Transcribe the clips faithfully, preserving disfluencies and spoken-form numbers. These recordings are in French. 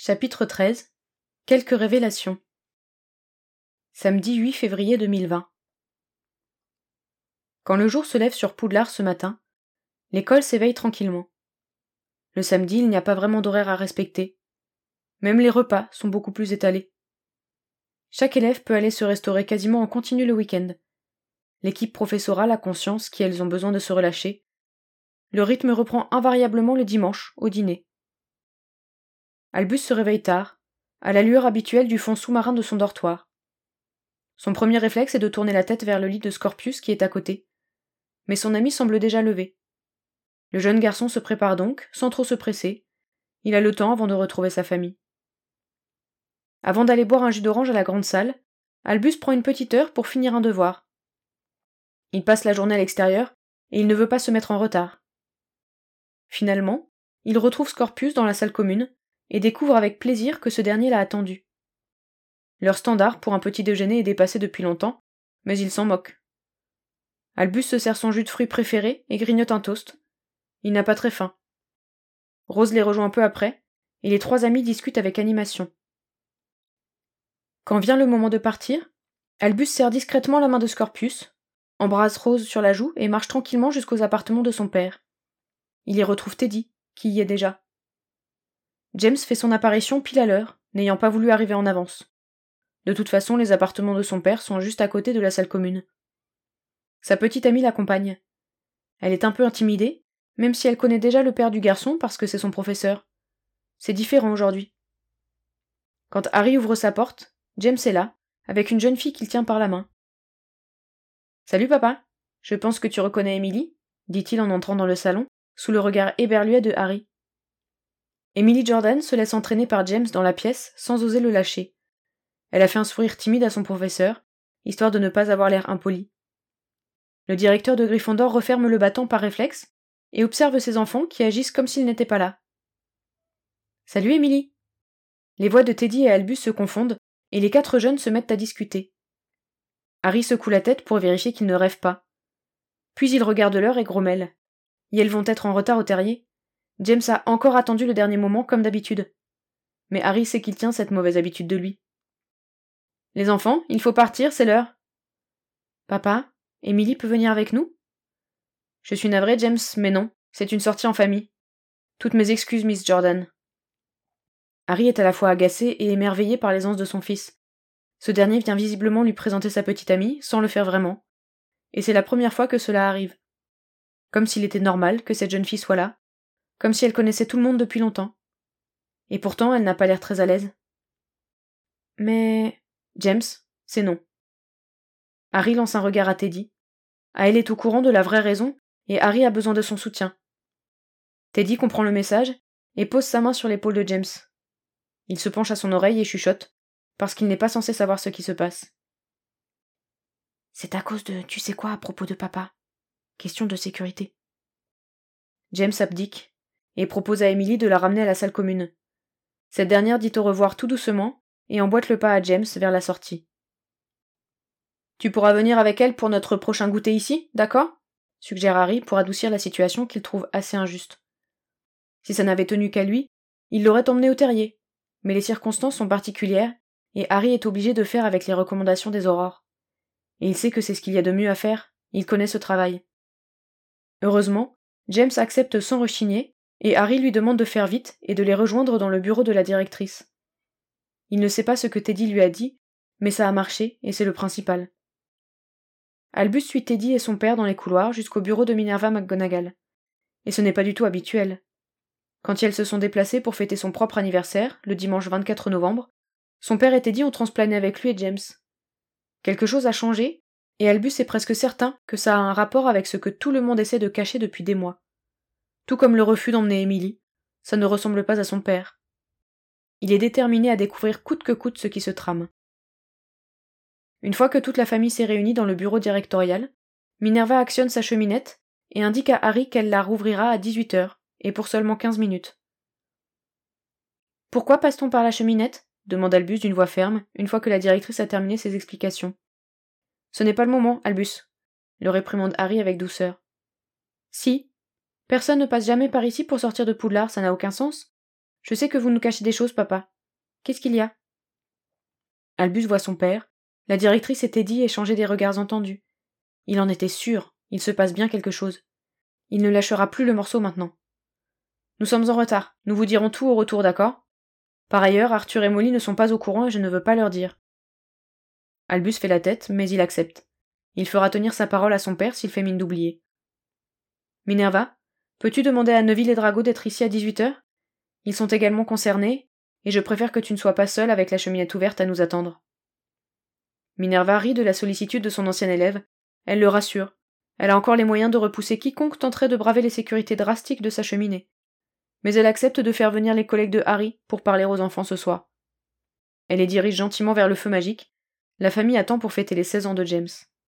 Chapitre treize. Quelques révélations. Samedi huit février deux mille vingt. Quand le jour se lève sur Poudlard ce matin, l'école s'éveille tranquillement. Le samedi, il n'y a pas vraiment d'horaire à respecter. Même les repas sont beaucoup plus étalés. Chaque élève peut aller se restaurer quasiment en continu le week-end. L'équipe professorale a conscience qu'elles ont besoin de se relâcher. Le rythme reprend invariablement le dimanche, au dîner. Albus se réveille tard, à la lueur habituelle du fond sous-marin de son dortoir. Son premier réflexe est de tourner la tête vers le lit de Scorpius qui est à côté. Mais son ami semble déjà levé. Le jeune garçon se prépare donc, sans trop se presser. Il a le temps avant de retrouver sa famille. Avant d'aller boire un jus d'orange à la grande salle, Albus prend une petite heure pour finir un devoir. Il passe la journée à l'extérieur et il ne veut pas se mettre en retard. Finalement, il retrouve Scorpius dans la salle commune et découvre avec plaisir que ce dernier l'a attendu. Leur standard pour un petit déjeuner est dépassé depuis longtemps, mais il s'en moque. Albus se sert son jus de fruits préféré et grignote un toast. Il n'a pas très faim. Rose les rejoint peu après, et les trois amis discutent avec animation. Quand vient le moment de partir, Albus serre discrètement la main de Scorpius, embrasse Rose sur la joue et marche tranquillement jusqu'aux appartements de son père. Il y retrouve Teddy, qui y est déjà. James fait son apparition pile à l'heure, n'ayant pas voulu arriver en avance. De toute façon, les appartements de son père sont juste à côté de la salle commune. Sa petite amie l'accompagne. Elle est un peu intimidée, même si elle connaît déjà le père du garçon parce que c'est son professeur. C'est différent aujourd'hui. Quand Harry ouvre sa porte, James est là, avec une jeune fille qu'il tient par la main. « Salut papa, je pense que tu reconnais Emily ?» dit-il en entrant dans le salon, sous le regard éberlué de Harry. Emily Jordan se laisse entraîner par James dans la pièce sans oser le lâcher. Elle a fait un sourire timide à son professeur, histoire de ne pas avoir l'air impoli. Le directeur de Gryffondor referme le battant par réflexe et observe ses enfants qui agissent comme s'ils n'étaient pas là. « Salut Emily !» Les voix de Teddy et Albus se confondent et les quatre jeunes se mettent à discuter. Harry secoue la tête pour vérifier qu'ils ne rêvent pas. Puis il regarde l'heure et grommelle. Et elles vont être en retard au terrier. James a encore attendu le dernier moment comme d'habitude. Mais Harry sait qu'il tient cette mauvaise habitude de lui. « Les enfants, il faut partir, c'est l'heure. »« Papa, Emily peut venir avec nous ?»« Je suis navrée, James, mais non, c'est une sortie en famille. Toutes mes excuses, Miss Jordan. » Harry est à la fois agacé et émerveillé par l'aisance de son fils. Ce dernier vient visiblement lui présenter sa petite amie, sans le faire vraiment. Et c'est la première fois que cela arrive. Comme s'il était normal que cette jeune fille soit là, comme si elle connaissait tout le monde depuis longtemps. Et pourtant, elle n'a pas l'air très à l'aise. Mais... James, c'est non. Harry lance un regard à Teddy. Elle est au courant de la vraie raison, et Harry a besoin de son soutien. Teddy comprend le message, et pose sa main sur l'épaule de James. Il se penche à son oreille et chuchote, parce qu'il n'est pas censé savoir ce qui se passe. C'est à cause de tu sais quoi à propos de papa. Question de sécurité. James abdique, et propose à Emily de la ramener à la salle commune. Cette dernière dit au revoir tout doucement, et emboîte le pas à James vers la sortie. « Tu pourras venir avec elle pour notre prochain goûter ici, d'accord ?» suggère Harry pour adoucir la situation qu'il trouve assez injuste. Si ça n'avait tenu qu'à lui, il l'aurait emmené au terrier, mais les circonstances sont particulières, et Harry est obligé de faire avec les recommandations des aurores. Et il sait que c'est ce qu'il y a de mieux à faire, il connaît ce travail. Heureusement, James accepte sans rechigner, et Harry lui demande de faire vite et de les rejoindre dans le bureau de la directrice. Il ne sait pas ce que Teddy lui a dit, mais ça a marché, et c'est le principal. Albus suit Teddy et son père dans les couloirs jusqu'au bureau de Minerva McGonagall. Et ce n'est pas du tout habituel. Quand elles se sont déplacées pour fêter son propre anniversaire, le dimanche vingt-quatre novembre, son père et Teddy ont transplané avec lui et James. Quelque chose a changé, et Albus est presque certain que ça a un rapport avec ce que tout le monde essaie de cacher depuis des mois. Tout comme le refus d'emmener Emily, ça ne ressemble pas à son père. Il est déterminé à découvrir coûte que coûte ce qui se trame. Une fois que toute la famille s'est réunie dans le bureau directorial, Minerva actionne sa cheminette et indique à Harry qu'elle la rouvrira à dix-huit heures, et pour seulement quinze minutes. « Pourquoi passe-t-on par la cheminette ?» demande Albus d'une voix ferme, une fois que la directrice a terminé ses explications. « Ce n'est pas le moment, Albus, » le réprimande Harry avec douceur. « Si. Personne ne passe jamais par ici pour sortir de Poudlard, ça n'a aucun sens. Je sais que vous nous cachez des choses, papa. Qu'est-ce qu'il y a ? Albus voit son père. La directrice et Teddy échangeaient des regards entendus. Il en était sûr, il se passe bien quelque chose. Il ne lâchera plus le morceau maintenant. Nous sommes en retard, nous vous dirons tout au retour, d'accord ? Par ailleurs, Arthur et Molly ne sont pas au courant et je ne veux pas leur dire. Albus fait la tête, mais il accepte. Il fera tenir sa parole à son père s'il fait mine d'oublier. Minerva, peux-tu demander à Neville et Drago d'être ici à dix-huit heures ? Ils sont également concernés, et je préfère que tu ne sois pas seule avec la cheminette ouverte à nous attendre. Minerva rit de la sollicitude de son ancien élève. Elle le rassure. Elle a encore les moyens de repousser quiconque tenterait de braver les sécurités drastiques de sa cheminée. Mais elle accepte de faire venir les collègues de Harry pour parler aux enfants ce soir. Elle les dirige gentiment vers le feu magique. La famille attend pour fêter les seize ans de James.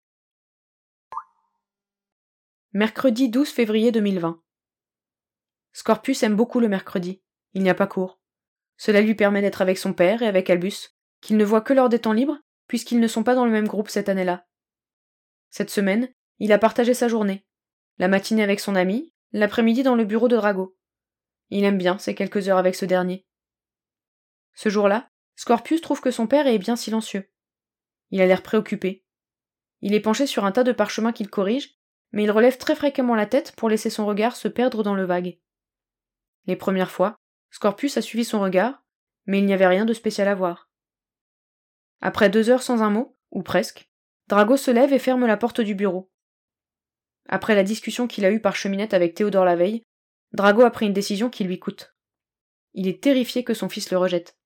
Mercredi douze février deux mille vingt. Scorpius aime beaucoup le mercredi. Il n'y a pas cours. Cela lui permet d'être avec son père et avec Albus, qu'il ne voit que lors des temps libres, puisqu'ils ne sont pas dans le même groupe cette année-là. Cette semaine, il a partagé sa journée. La matinée avec son ami, l'après-midi dans le bureau de Drago. Il aime bien ces quelques heures avec ce dernier. Ce jour-là, Scorpius trouve que son père est bien silencieux. Il a l'air préoccupé. Il est penché sur un tas de parchemins qu'il corrige, mais il relève très fréquemment la tête pour laisser son regard se perdre dans le vague. Les premières fois, Scorpius a suivi son regard, mais il n'y avait rien de spécial à voir. Après deux heures sans un mot, ou presque, Drago se lève et ferme la porte du bureau. Après la discussion qu'il a eue par cheminette avec Théodore la veille, Drago a pris une décision qui lui coûte. Il est terrifié que son fils le rejette.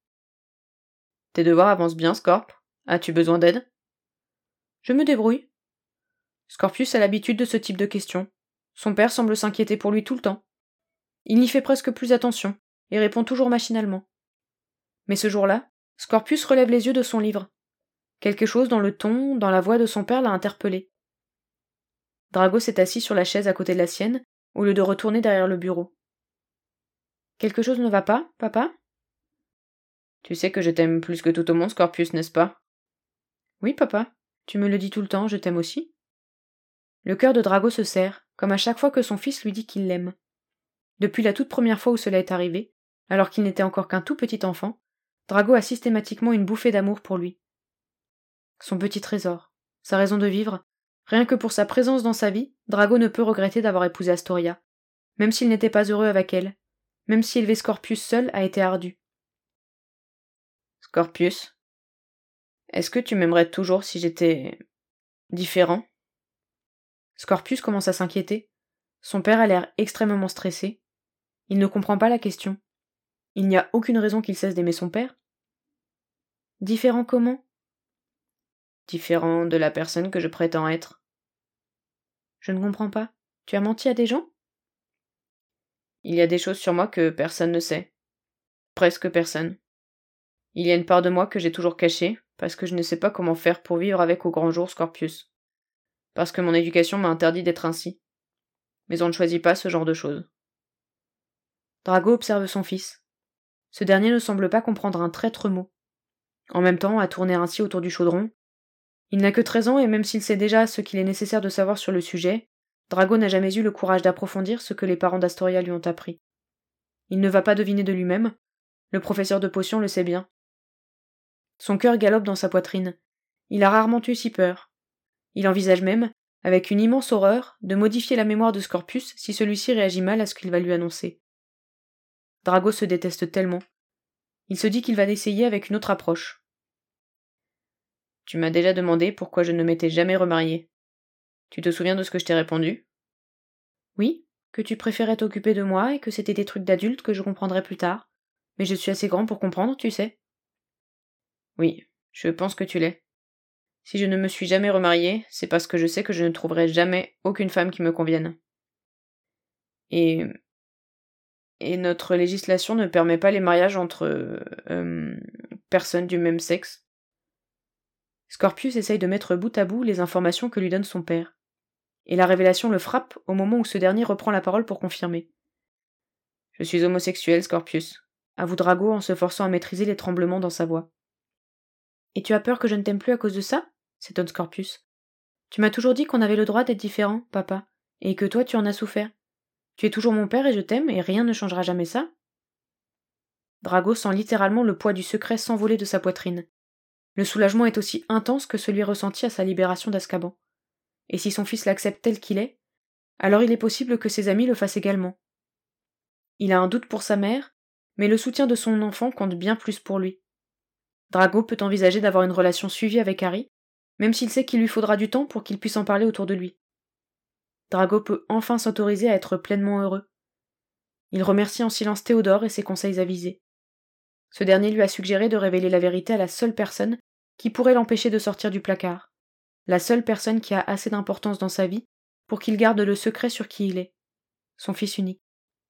« Tes devoirs avancent bien, Scorp. As-tu besoin d'aide ?» « Je me débrouille. » Scorpius a l'habitude de ce type de questions. Son père semble s'inquiéter pour lui tout le temps. Il n'y fait presque plus attention, et répond toujours machinalement. Mais ce jour-là, Scorpius relève les yeux de son livre. Quelque chose dans le ton, dans la voix de son père l'a interpellé. Drago s'est assis sur la chaise à côté de la sienne, au lieu de retourner derrière le bureau. « Quelque chose ne va pas, papa ?» « Tu sais que je t'aime plus que tout au monde, Scorpius, n'est-ce pas ?»« Oui, papa. Tu me le dis tout le temps, je t'aime aussi. » Le cœur de Drago se serre, comme à chaque fois que son fils lui dit qu'il l'aime. Depuis la toute première fois où cela est arrivé, alors qu'il n'était encore qu'un tout petit enfant, Drago a systématiquement une bouffée d'amour pour lui. Son petit trésor, sa raison de vivre, rien que pour sa présence dans sa vie, Drago ne peut regretter d'avoir épousé Astoria, même s'il n'était pas heureux avec elle, même si élever Scorpius seul a été ardu. Scorpius, est-ce que tu m'aimerais toujours si j'étais... différent ? Scorpius commence à s'inquiéter. Son père a l'air extrêmement stressé. Il ne comprend pas la question. Il n'y a aucune raison qu'il cesse d'aimer son père. Différent comment ? Différent de la personne que je prétends être. Je ne comprends pas. Tu as menti à des gens ? Il y a des choses sur moi que personne ne sait. Presque personne. Il y a une part de moi que j'ai toujours cachée, parce que je ne sais pas comment faire pour vivre avec au grand jour, Scorpius. Parce que mon éducation m'a interdit d'être ainsi. Mais on ne choisit pas ce genre de choses. Drago observe son fils. Ce dernier ne semble pas comprendre un traître mot. En même temps, à tourner ainsi autour du chaudron, il n'a que treize ans et même s'il sait déjà ce qu'il est nécessaire de savoir sur le sujet, Drago n'a jamais eu le courage d'approfondir ce que les parents d'Astoria lui ont appris. Il ne va pas deviner de lui-même, le professeur de potions le sait bien. Son cœur galope dans sa poitrine. Il a rarement eu si peur. Il envisage même, avec une immense horreur, de modifier la mémoire de Scorpius si celui-ci réagit mal à ce qu'il va lui annoncer. Drago se déteste tellement. Il se dit qu'il va l'essayer avec une autre approche. Tu m'as déjà demandé pourquoi je ne m'étais jamais remarié. Tu te souviens de ce que je t'ai répondu ? Oui, que tu préférais t'occuper de moi et que c'était des trucs d'adultes que je comprendrais plus tard. Mais je suis assez grand pour comprendre, tu sais. Oui, je pense que tu l'es. Si je ne me suis jamais remarié, c'est parce que je sais que je ne trouverai jamais aucune femme qui me convienne. Et... Et notre législation ne permet pas les mariages entre... Euh, personnes du même sexe. Scorpius essaye de mettre bout à bout les informations que lui donne son père. Et la révélation le frappe au moment où ce dernier reprend la parole pour confirmer. Je suis homosexuel, Scorpius, avoue Drago en se forçant à maîtriser les tremblements dans sa voix. Et tu as peur que je ne t'aime plus à cause de ça ? S'étonne Scorpius. Tu m'as toujours dit qu'on avait le droit d'être différent, papa, et que toi tu en as souffert. Tu es toujours mon père et je t'aime, et rien ne changera jamais ça ? Drago sent littéralement le poids du secret s'envoler de sa poitrine. Le soulagement est aussi intense que celui ressenti à sa libération d'Azkaban. Et si son fils l'accepte tel qu'il est, alors il est possible que ses amis le fassent également. Il a un doute pour sa mère, mais le soutien de son enfant compte bien plus pour lui. Drago peut envisager d'avoir une relation suivie avec Harry, même s'il sait qu'il lui faudra du temps pour qu'il puisse en parler autour de lui. Drago peut enfin s'autoriser à être pleinement heureux. Il remercie en silence Théodore et ses conseils avisés. Ce dernier lui a suggéré de révéler la vérité à la seule personne qui pourrait l'empêcher de sortir du placard, la seule personne qui a assez d'importance dans sa vie pour qu'il garde le secret sur qui il est, son fils unique.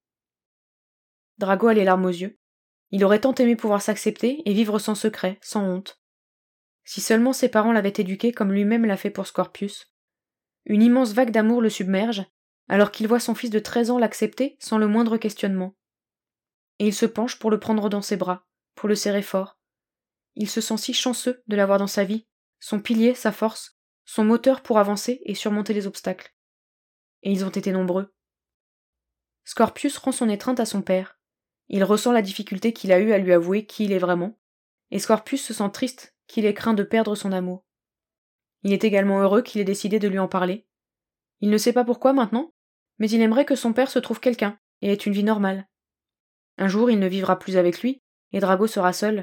Drago a les larmes aux yeux. Il aurait tant aimé pouvoir s'accepter et vivre sans secret, sans honte. Si seulement ses parents l'avaient éduqué comme lui-même l'a fait pour Scorpius. Une immense vague d'amour le submerge, alors qu'il voit son fils de treize ans l'accepter sans le moindre questionnement. Et il se penche pour le prendre dans ses bras, pour le serrer fort. Il se sent si chanceux de l'avoir dans sa vie, son pilier, sa force, son moteur pour avancer et surmonter les obstacles. Et ils ont été nombreux. Scorpius rend son étreinte à son père. Il ressent la difficulté qu'il a eue à lui avouer qui il est vraiment, et Scorpius se sent triste qu'il ait craint de perdre son amour. Il est également heureux qu'il ait décidé de lui en parler. Il ne sait pas pourquoi maintenant, mais il aimerait que son père se trouve quelqu'un et ait une vie normale. Un jour, il ne vivra plus avec lui, et Drago sera seul.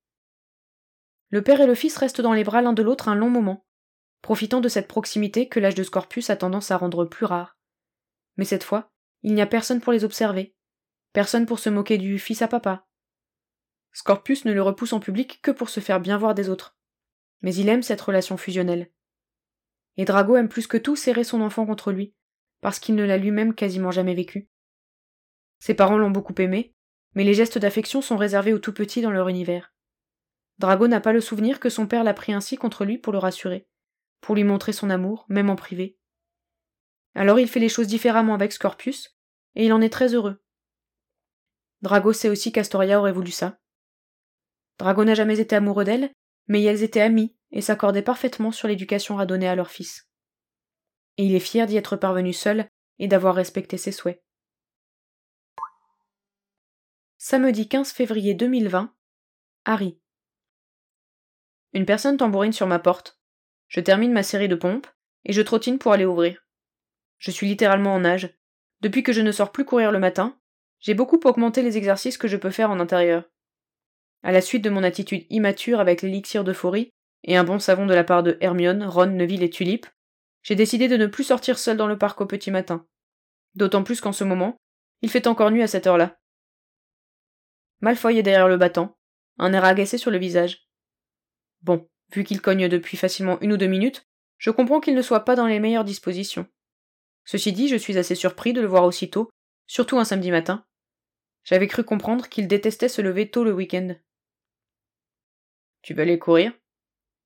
Le père et le fils restent dans les bras l'un de l'autre un long moment, profitant de cette proximité que l'âge de Scorpius a tendance à rendre plus rare. Mais cette fois, il n'y a personne pour les observer, personne pour se moquer du fils à papa. Scorpius ne le repousse en public que pour se faire bien voir des autres. Mais il aime cette relation fusionnelle. Et Drago aime plus que tout serrer son enfant contre lui, parce qu'il ne l'a lui-même quasiment jamais vécu. Ses parents l'ont beaucoup aimé, mais les gestes d'affection sont réservés aux tout petits dans leur univers. Drago n'a pas le souvenir que son père l'a pris ainsi contre lui pour le rassurer, pour lui montrer son amour, même en privé. Alors il fait les choses différemment avec Scorpius, et il en est très heureux. Drago sait aussi qu'Astoria aurait voulu ça. Drago n'a jamais été amoureux d'elle, mais elles étaient amies et s'accordaient parfaitement sur l'éducation à donner à leur fils. Et il est fier d'y être parvenu seul et d'avoir respecté ses souhaits. Samedi quinze février deux mille vingt, Harry. Une personne tambourine sur ma porte. Je termine ma série de pompes, et je trottine pour aller ouvrir. Je suis littéralement en nage. Depuis que je ne sors plus courir le matin, j'ai beaucoup augmenté les exercices que je peux faire en intérieur. À la suite de mon attitude immature avec l'élixir d'euphorie, et un bon savon de la part de Hermione, Ron, Neville et Tulip, j'ai décidé de ne plus sortir seul dans le parc au petit matin. D'autant plus qu'en ce moment, il fait encore nuit à cette heure-là. Malfoy est derrière le battant, un air agacé sur le visage. Bon, vu qu'il cogne depuis facilement une ou deux minutes, je comprends qu'il ne soit pas dans les meilleures dispositions. Ceci dit, je suis assez surpris de le voir aussitôt, surtout un samedi matin. J'avais cru comprendre qu'il détestait se lever tôt le week-end. Tu veux aller courir ? Pardon ?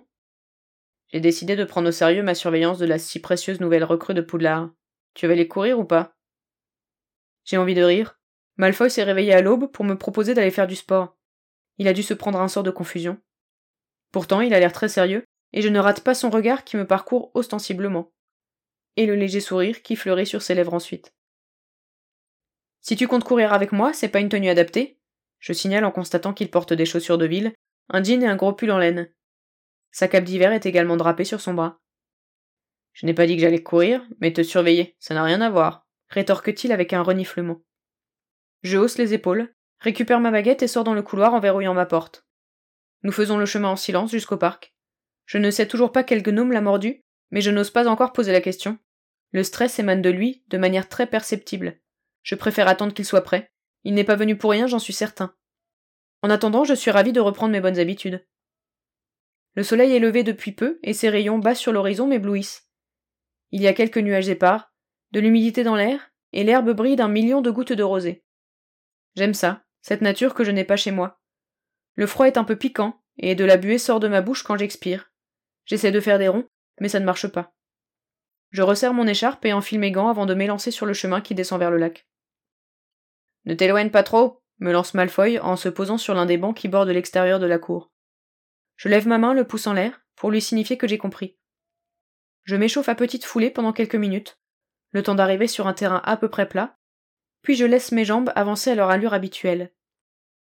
J'ai décidé de prendre au sérieux ma surveillance de la si précieuse nouvelle recrue de Poudlard. Tu veux aller courir ou pas ? J'ai envie de rire. Malfoy s'est réveillé à l'aube pour me proposer d'aller faire du sport. Il a dû se prendre un sort de confusion. Pourtant, il a l'air très sérieux, et je ne rate pas son regard qui me parcourt ostensiblement. Et le léger sourire qui fleurit sur ses lèvres ensuite. Si tu comptes courir avec moi, c'est pas une tenue adaptée, je signale en constatant qu'il porte des chaussures de ville, un jean et un gros pull en laine. Sa cape d'hiver est également drapée sur son bras. Je n'ai pas dit que j'allais courir, mais te surveiller, ça n'a rien à voir, rétorque-t-il avec un reniflement. Je hausse les épaules, récupère ma baguette et sors dans le couloir en verrouillant ma porte. Nous faisons le chemin en silence jusqu'au parc. Je ne sais toujours pas quel gnome l'a mordu, mais je n'ose pas encore poser la question. Le stress émane de lui, de manière très perceptible. Je préfère attendre qu'il soit prêt. Il n'est pas venu pour rien, j'en suis certain. En attendant, je suis ravi de reprendre mes bonnes habitudes. Le soleil est levé depuis peu, et ses rayons bas sur l'horizon m'éblouissent. Il y a quelques nuages épars, de l'humidité dans l'air, et l'herbe brille d'un million de gouttes de rosée. J'aime ça, cette nature que je n'ai pas chez moi. Le froid est un peu piquant, et de la buée sort de ma bouche quand j'expire. J'essaie de faire des ronds, mais ça ne marche pas. Je resserre mon écharpe et enfile mes gants avant de m'élancer sur le chemin qui descend vers le lac. Ne t'éloigne pas trop, me lance Malfoy en se posant sur l'un des bancs qui bordent l'extérieur de la cour. Je lève ma main, le pouce en l'air, pour lui signifier que j'ai compris. Je m'échauffe à petite foulée pendant quelques minutes, le temps d'arriver sur un terrain à peu près plat, puis je laisse mes jambes avancer à leur allure habituelle.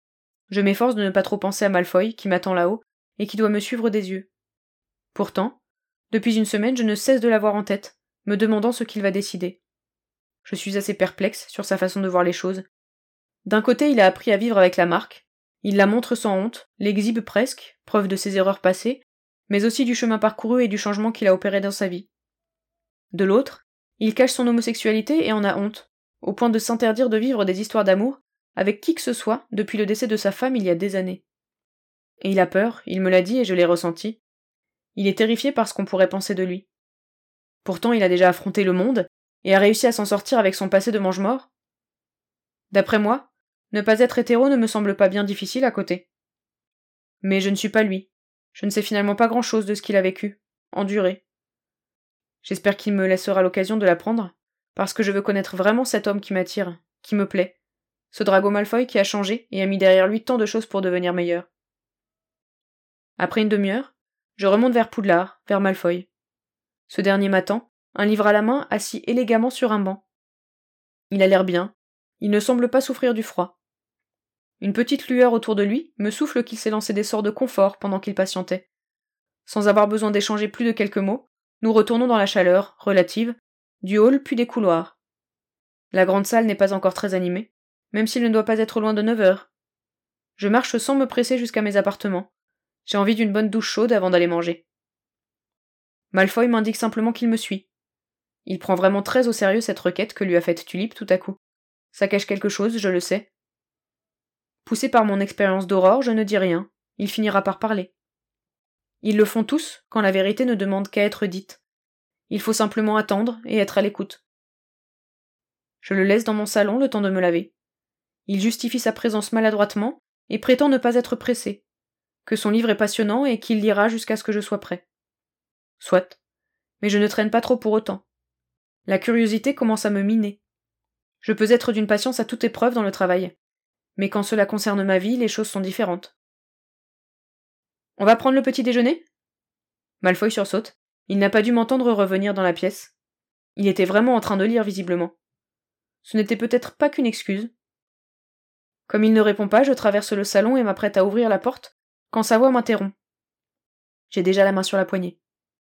Je m'efforce de ne pas trop penser à Malfoy, qui m'attend là-haut, et qui doit me suivre des yeux. Pourtant, depuis une semaine, je ne cesse de l'avoir en tête, me demandant ce qu'il va décider. Je suis assez perplexe sur sa façon de voir les choses. D'un côté, il a appris à vivre avec la marque, il la montre sans honte, l'exhibe presque, preuve de ses erreurs passées, mais aussi du chemin parcouru et du changement qu'il a opéré dans sa vie. De l'autre, il cache son homosexualité et en a honte, au point de s'interdire de vivre des histoires d'amour avec qui que ce soit depuis le décès de sa femme il y a des années. Et il a peur, il me l'a dit et je l'ai ressenti. Il est terrifié par ce qu'on pourrait penser de lui. Pourtant, il a déjà affronté le monde et a réussi à s'en sortir avec son passé de mange-mort. D'après moi, ne pas être hétéro ne me semble pas bien difficile à côté. Mais je ne suis pas lui. Je ne sais finalement pas grand-chose de ce qu'il a vécu, enduré. J'espère qu'il me laissera l'occasion de l'apprendre, parce que je veux connaître vraiment cet homme qui m'attire, qui me plaît, ce Drago Malfoy qui a changé et a mis derrière lui tant de choses pour devenir meilleur. Après une demi-heure, je remonte vers Poudlard, vers Malfoy. Ce dernier m'attend, un livre à la main, assis élégamment sur un banc. Il a l'air bien, il ne semble pas souffrir du froid. Une petite lueur autour de lui me souffle qu'il s'est lancé des sorts de confort pendant qu'il patientait. Sans avoir besoin d'échanger plus de quelques mots, nous retournons dans la chaleur, relative, du hall puis des couloirs. La grande salle n'est pas encore très animée, même s'il ne doit pas être loin de neuf heures. Je marche sans me presser jusqu'à mes appartements. J'ai envie d'une bonne douche chaude avant d'aller manger. Malfoy m'indique simplement qu'il me suit. Il prend vraiment très au sérieux cette requête que lui a faite Tulip tout à coup. Ça cache quelque chose, je le sais. Poussé par mon expérience d'Aurore, je ne dis rien. Il finira par parler. Ils le font tous quand la vérité ne demande qu'à être dite. Il faut simplement attendre et être à l'écoute. Je le laisse dans mon salon le temps de me laver. Il justifie sa présence maladroitement et prétend ne pas être pressé, que son livre est passionnant et qu'il lira jusqu'à ce que je sois prêt. Soit, mais je ne traîne pas trop pour autant. La curiosité commence à me miner. Je peux être d'une patience à toute épreuve dans le travail, mais quand cela concerne ma vie, les choses sont différentes. On va prendre le petit déjeuner ? Malfoy sursaute. Il n'a pas dû m'entendre revenir dans la pièce. Il était vraiment en train de lire, visiblement. Ce n'était peut-être pas qu'une excuse. Comme il ne répond pas, je traverse le salon et m'apprête à ouvrir la porte, quand sa voix m'interrompt. J'ai déjà la main sur la poignée.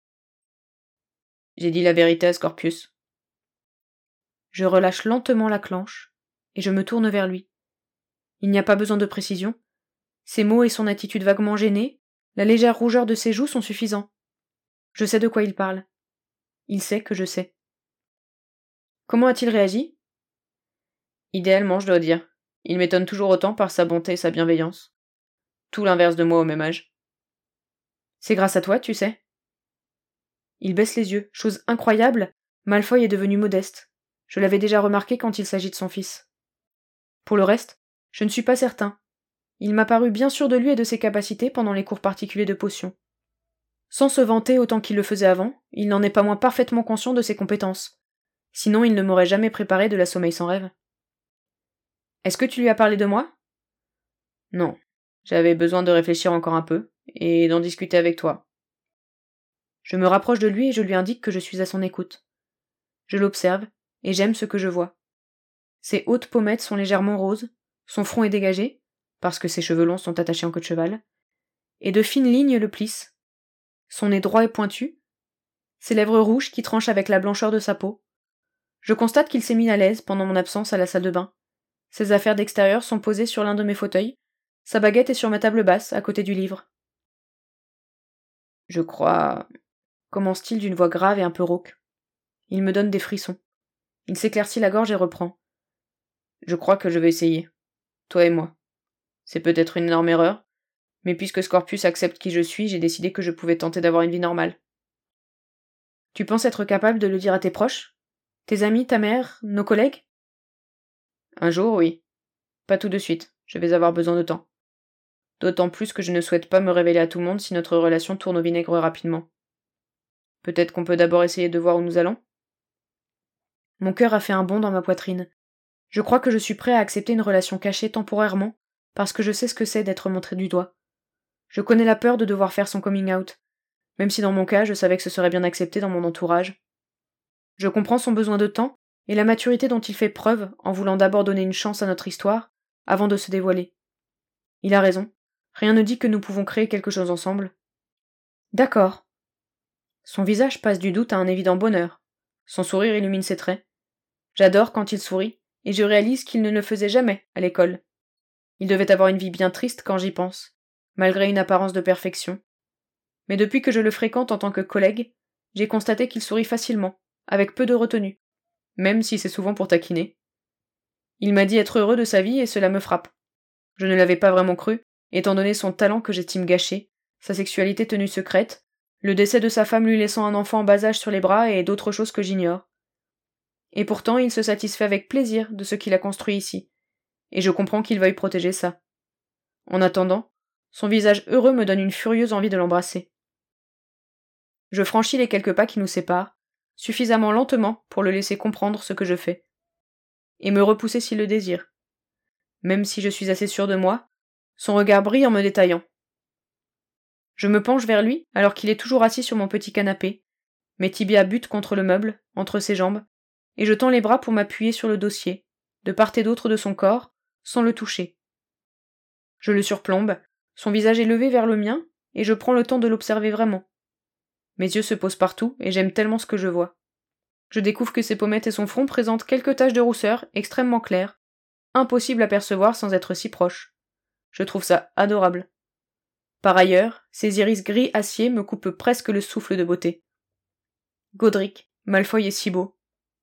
J'ai dit la vérité à Scorpius. Je relâche lentement la clenche, et je me tourne vers lui. Il n'y a pas besoin de précision. Ses mots et son attitude vaguement gênée, la légère rougeur de ses joues sont suffisants. Je sais de quoi il parle. Il sait que je sais. Comment a-t-il réagi ? Idéalement, je dois dire. Il m'étonne toujours autant par sa bonté et sa bienveillance. Tout l'inverse de moi au même âge. C'est grâce à toi, tu sais. Il baisse les yeux. Chose incroyable, Malfoy est devenu modeste. Je l'avais déjà remarqué quand il s'agit de son fils. Pour le reste, je ne suis pas certain. Il m'a paru bien sûr de lui et de ses capacités pendant les cours particuliers de potions. Sans se vanter autant qu'il le faisait avant, il n'en est pas moins parfaitement conscient de ses compétences. Sinon, il ne m'aurait jamais préparé de la sommeil sans rêve. Est-ce que tu lui as parlé de moi ? Non. J'avais besoin de réfléchir encore un peu, et d'en discuter avec toi. Je me rapproche de lui et je lui indique que je suis à son écoute. Je l'observe, et j'aime ce que je vois. Ses hautes pommettes sont légèrement roses, son front est dégagé, parce que ses cheveux longs sont attachés en queue de cheval, et de fines lignes le plissent. Son nez droit et pointu, ses lèvres rouges qui tranchent avec la blancheur de sa peau. Je constate qu'il s'est mis à l'aise pendant mon absence à la salle de bain. Ses affaires d'extérieur sont posées sur l'un de mes fauteuils, sa baguette est sur ma table basse, à côté du livre. Je crois... commence-t-il d'une voix grave et un peu rauque. Il me donne des frissons. Il s'éclaircit la gorge et reprend. Je crois que je vais essayer. Toi et moi. C'est peut-être une énorme erreur, mais puisque Scorpius accepte qui je suis, j'ai décidé que je pouvais tenter d'avoir une vie normale. Tu penses être capable de le dire à tes proches ? Tes amis, ta mère, nos collègues ? Un jour, oui. Pas tout de suite. Je vais avoir besoin de temps. D'autant plus que je ne souhaite pas me révéler à tout le monde si notre relation tourne au vinaigre rapidement. Peut-être qu'on peut d'abord essayer de voir où nous allons ? Mon cœur a fait un bond dans ma poitrine. Je crois que je suis prêt à accepter une relation cachée temporairement, parce que je sais ce que c'est d'être montré du doigt. Je connais la peur de devoir faire son coming out, même si dans mon cas, je savais que ce serait bien accepté dans mon entourage. Je comprends son besoin de temps et la maturité dont il fait preuve en voulant d'abord donner une chance à notre histoire, avant de se dévoiler. Il a raison. Rien ne dit que nous pouvons créer quelque chose ensemble. D'accord. Son visage passe du doute à un évident bonheur. Son sourire illumine ses traits. J'adore quand il sourit, et je réalise qu'il ne le faisait jamais à l'école. Il devait avoir une vie bien triste quand j'y pense, malgré une apparence de perfection. Mais depuis que je le fréquente en tant que collègue, j'ai constaté qu'il sourit facilement, avec peu de retenue, même si c'est souvent pour taquiner. Il m'a dit être heureux de sa vie et cela me frappe. Je ne l'avais pas vraiment cru, étant donné son talent que j'estime gâché, sa sexualité tenue secrète, le décès de sa femme lui laissant un enfant en bas âge sur les bras et d'autres choses que j'ignore. Et pourtant il se satisfait avec plaisir de ce qu'il a construit ici, et je comprends qu'il veuille protéger ça. En attendant, son visage heureux me donne une furieuse envie de l'embrasser. Je franchis les quelques pas qui nous séparent, suffisamment lentement pour le laisser comprendre ce que je fais, et me repousser s'il le désire. Même si je suis assez sûre de moi, son regard brille en me détaillant. Je me penche vers lui alors qu'il est toujours assis sur mon petit canapé, mes tibias butent contre le meuble, entre ses jambes, et je tends les bras pour m'appuyer sur le dossier, de part et d'autre de son corps, sans le toucher. Je le surplombe, son visage est levé vers le mien, et je prends le temps de l'observer vraiment. Mes yeux se posent partout, et j'aime tellement ce que je vois. Je découvre que ses pommettes et son front présentent quelques taches de rousseur extrêmement claires, impossible à percevoir sans être si proche. Je trouve ça adorable. Par ailleurs, ses iris gris acier me coupent presque le souffle de beauté. Godric, Malfoy est si beau.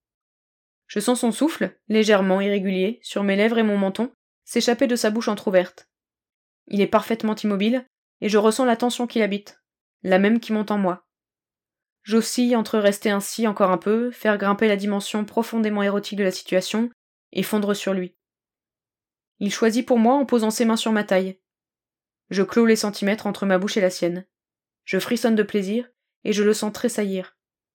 Je sens son souffle, légèrement irrégulier, sur mes lèvres et mon menton, s'échapper de sa bouche entr'ouverte. Il est parfaitement immobile, et je ressens la tension qui l'habite, la même qui monte en moi. J'oscille entre rester ainsi encore un peu, faire grimper la dimension profondément érotique de la situation, et fondre sur lui. Il choisit pour moi en posant ses mains sur ma taille. Je clôt les centimètres entre ma bouche et la sienne. Je frissonne de plaisir, et je le sens tressaillir.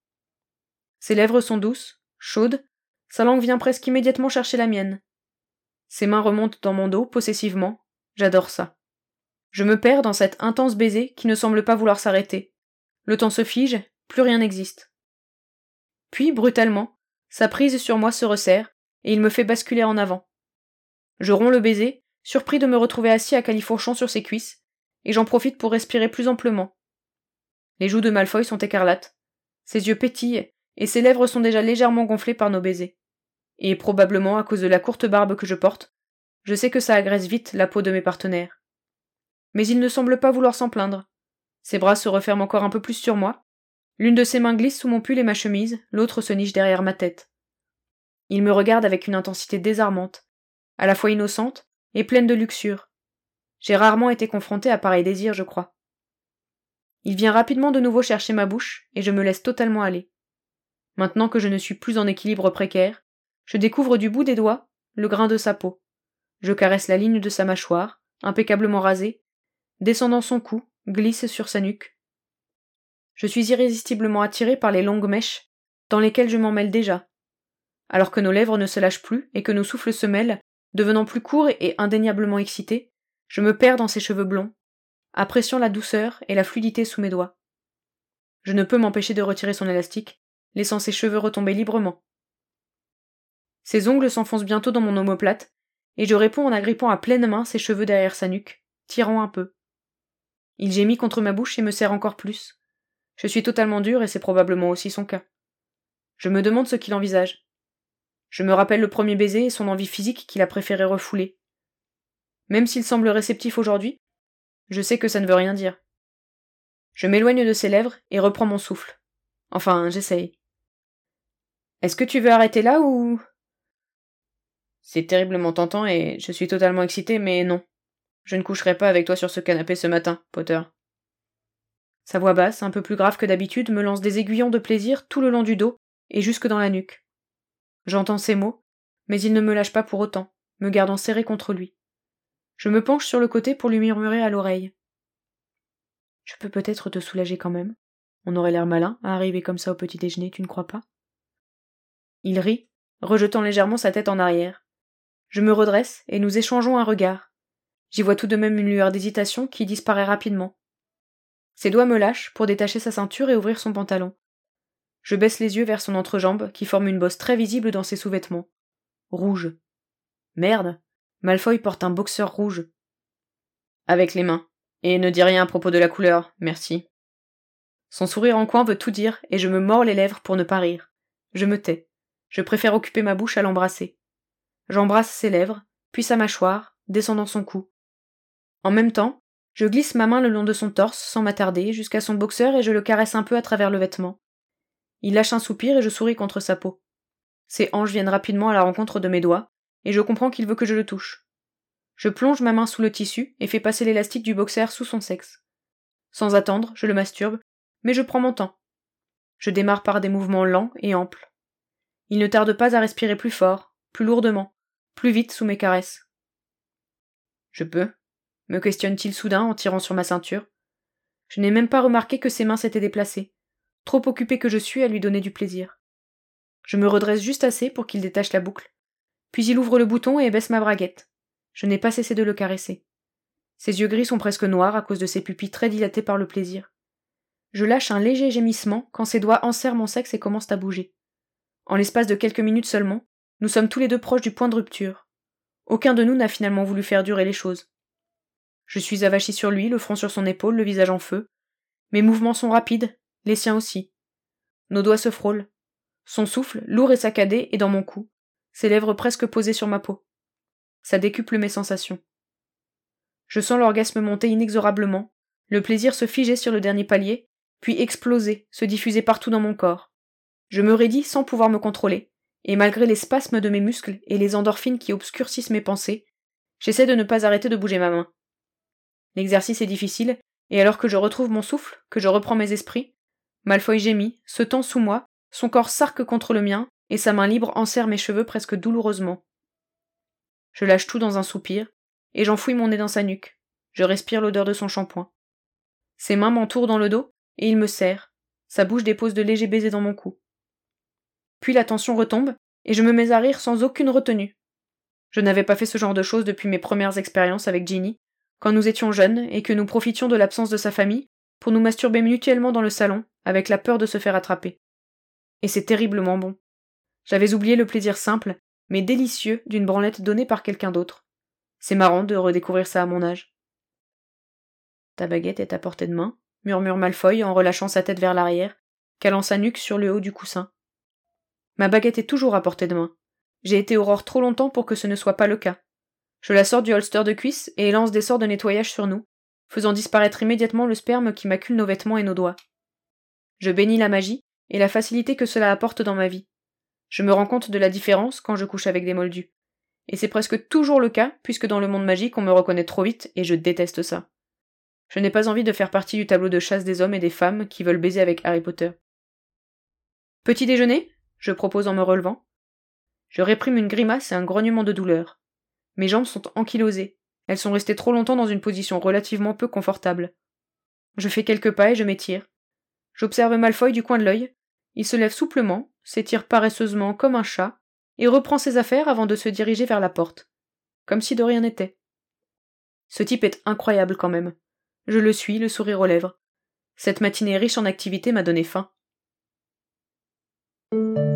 Ses lèvres sont douces, chaudes, sa langue vient presque immédiatement chercher la mienne. Ses mains remontent dans mon dos, possessivement. J'adore ça. Je me perds dans cet intense baiser qui ne semble pas vouloir s'arrêter. Le temps se fige, plus rien n'existe. Puis, brutalement, sa prise sur moi se resserre, et il me fait basculer en avant. Je romps le baiser, surpris de me retrouver assis à califourchon sur ses cuisses, et j'en profite pour respirer plus amplement. Les joues de Malfoy sont écarlates, ses yeux pétillent, et ses lèvres sont déjà légèrement gonflées par nos baisers. Et probablement à cause de la courte barbe que je porte, je sais que ça agresse vite la peau de mes partenaires. Mais il ne semble pas vouloir s'en plaindre. Ses bras se referment encore un peu plus sur moi. L'une de ses mains glisse sous mon pull et ma chemise, l'autre se niche derrière ma tête. Il me regarde avec une intensité désarmante, à la fois innocente et pleine de luxure. J'ai rarement été confrontée à pareil désir, je crois. Il vient rapidement de nouveau chercher ma bouche, et je me laisse totalement aller. Maintenant que je ne suis plus en équilibre précaire, je découvre du bout des doigts le grain de sa peau. Je caresse la ligne de sa mâchoire, impeccablement rasée, descendant son cou, glisse sur sa nuque. Je suis irrésistiblement attirée par les longues mèches, dans lesquelles je m'en mêle déjà. Alors que nos lèvres ne se lâchent plus et que nos souffles se mêlent, devenant plus courts et indéniablement excités, je me perds dans ses cheveux blonds, appréciant la douceur et la fluidité sous mes doigts. Je ne peux m'empêcher de retirer son élastique, laissant ses cheveux retomber librement. Ses ongles s'enfoncent bientôt dans mon omoplate, et je réponds en agrippant à pleine main ses cheveux derrière sa nuque, tirant un peu. Il gémit contre ma bouche et me serre encore plus. Je suis totalement dure et c'est probablement aussi son cas. Je me demande ce qu'il envisage. Je me rappelle le premier baiser et son envie physique qu'il a préféré refouler. Même s'il semble réceptif aujourd'hui, je sais que ça ne veut rien dire. Je m'éloigne de ses lèvres et reprends mon souffle. Enfin, j'essaye. Est-ce que tu veux arrêter là ou... C'est terriblement tentant et je suis totalement excitée, mais non. Je ne coucherai pas avec toi sur ce canapé ce matin, Potter. Sa voix basse, un peu plus grave que d'habitude, me lance des aiguillons de plaisir tout le long du dos et jusque dans la nuque. J'entends ses mots, mais il ne me lâche pas pour autant, me gardant serré contre lui. Je me penche sur le côté pour lui murmurer à l'oreille. Je peux peut-être te soulager quand même. On aurait l'air malin à arriver comme ça au petit déjeuner, tu ne crois pas? Il rit, rejetant légèrement sa tête en arrière. Je me redresse et nous échangeons un regard. J'y vois tout de même une lueur d'hésitation qui disparaît rapidement. Ses doigts me lâchent pour détacher sa ceinture et ouvrir son pantalon. Je baisse les yeux vers son entrejambe qui forme une bosse très visible dans ses sous-vêtements. Rouge. Merde, Malfoy porte un boxeur rouge. Avec les mains. Et ne dis rien à propos de la couleur, merci. Son sourire en coin veut tout dire, et je me mords les lèvres pour ne pas rire. Je me tais. Je préfère occuper ma bouche à l'embrasser. J'embrasse ses lèvres, puis sa mâchoire, descendant son cou. En même temps, je glisse ma main le long de son torse, sans m'attarder, jusqu'à son boxeur et je le caresse un peu à travers le vêtement. Il lâche un soupir et je souris contre sa peau. Ses hanches viennent rapidement à la rencontre de mes doigts, et je comprends qu'il veut que je le touche. Je plonge ma main sous le tissu et fais passer l'élastique du boxer sous son sexe. Sans attendre, je le masturbe, mais je prends mon temps. Je démarre par des mouvements lents et amples. Il ne tarde pas à respirer plus fort, plus lourdement, plus vite sous mes caresses. « Je peux ?» me questionne-t-il soudain en tirant sur ma ceinture. Je n'ai même pas remarqué que ses mains s'étaient déplacées, trop occupée que je suis à lui donner du plaisir. Je me redresse juste assez pour qu'il détache la boucle, puis il ouvre le bouton et baisse ma braguette. Je n'ai pas cessé de le caresser. Ses yeux gris sont presque noirs à cause de ses pupilles très dilatées par le plaisir. Je lâche un léger gémissement quand ses doigts enserrent mon sexe et commencent à bouger. En l'espace de quelques minutes seulement, nous sommes tous les deux proches du point de rupture. Aucun de nous n'a finalement voulu faire durer les choses. Je suis avachi sur lui, le front sur son épaule, le visage en feu. Mes mouvements sont rapides, les siens aussi. Nos doigts se frôlent. Son souffle, lourd et saccadé, est dans mon cou, ses lèvres presque posées sur ma peau. Ça décuple mes sensations. Je sens l'orgasme monter inexorablement, le plaisir se figer sur le dernier palier, puis exploser, se diffuser partout dans mon corps. Je me raidis sans pouvoir me contrôler, et malgré les spasmes de mes muscles et les endorphines qui obscurcissent mes pensées, j'essaie de ne pas arrêter de bouger ma main. L'exercice est difficile, et alors que je retrouve mon souffle, que je reprends mes esprits, Malfoy gémit, se tend sous moi, son corps s'arque contre le mien, et sa main libre enserre mes cheveux presque douloureusement. Je lâche tout dans un soupir, et j'enfouis mon nez dans sa nuque. Je respire l'odeur de son shampoing. Ses mains m'entourent dans le dos, et il me serre. Sa bouche dépose de légers baisers dans mon cou. Puis la tension retombe, et je me mets à rire sans aucune retenue. Je n'avais pas fait ce genre de choses depuis mes premières expériences avec Ginny, quand nous étions jeunes et que nous profitions de l'absence de sa famille pour nous masturber mutuellement dans le salon, avec la peur de se faire attraper. Et c'est terriblement bon. J'avais oublié le plaisir simple, mais délicieux d'une branlette donnée par quelqu'un d'autre. C'est marrant de redécouvrir ça à mon âge. Ta baguette est à portée de main, murmure Malfoy en relâchant sa tête vers l'arrière, calant sa nuque sur le haut du coussin. Ma baguette est toujours à portée de main. J'ai été Aurore trop longtemps pour que ce ne soit pas le cas. Je la sors du holster de cuisse et lance des sorts de nettoyage sur nous, faisant disparaître immédiatement le sperme qui macule nos vêtements et nos doigts. Je bénis la magie et la facilité que cela apporte dans ma vie. Je me rends compte de la différence quand je couche avec des moldus. Et c'est presque toujours le cas, puisque dans le monde magique on me reconnaît trop vite et je déteste ça. Je n'ai pas envie de faire partie du tableau de chasse des hommes et des femmes qui veulent baiser avec Harry Potter. Petit déjeuner ? Je propose en me relevant. Je réprime une grimace et un grognement de douleur. Mes jambes sont ankylosées. Elles sont restées trop longtemps dans une position relativement peu confortable. Je fais quelques pas et je m'étire. J'observe Malfoy du coin de l'œil. Il se lève souplement, s'étire paresseusement comme un chat, et reprend ses affaires avant de se diriger vers la porte. Comme si de rien n'était. Ce type est incroyable quand même. Je le suis, le sourire aux lèvres. Cette matinée riche en activités m'a donné faim.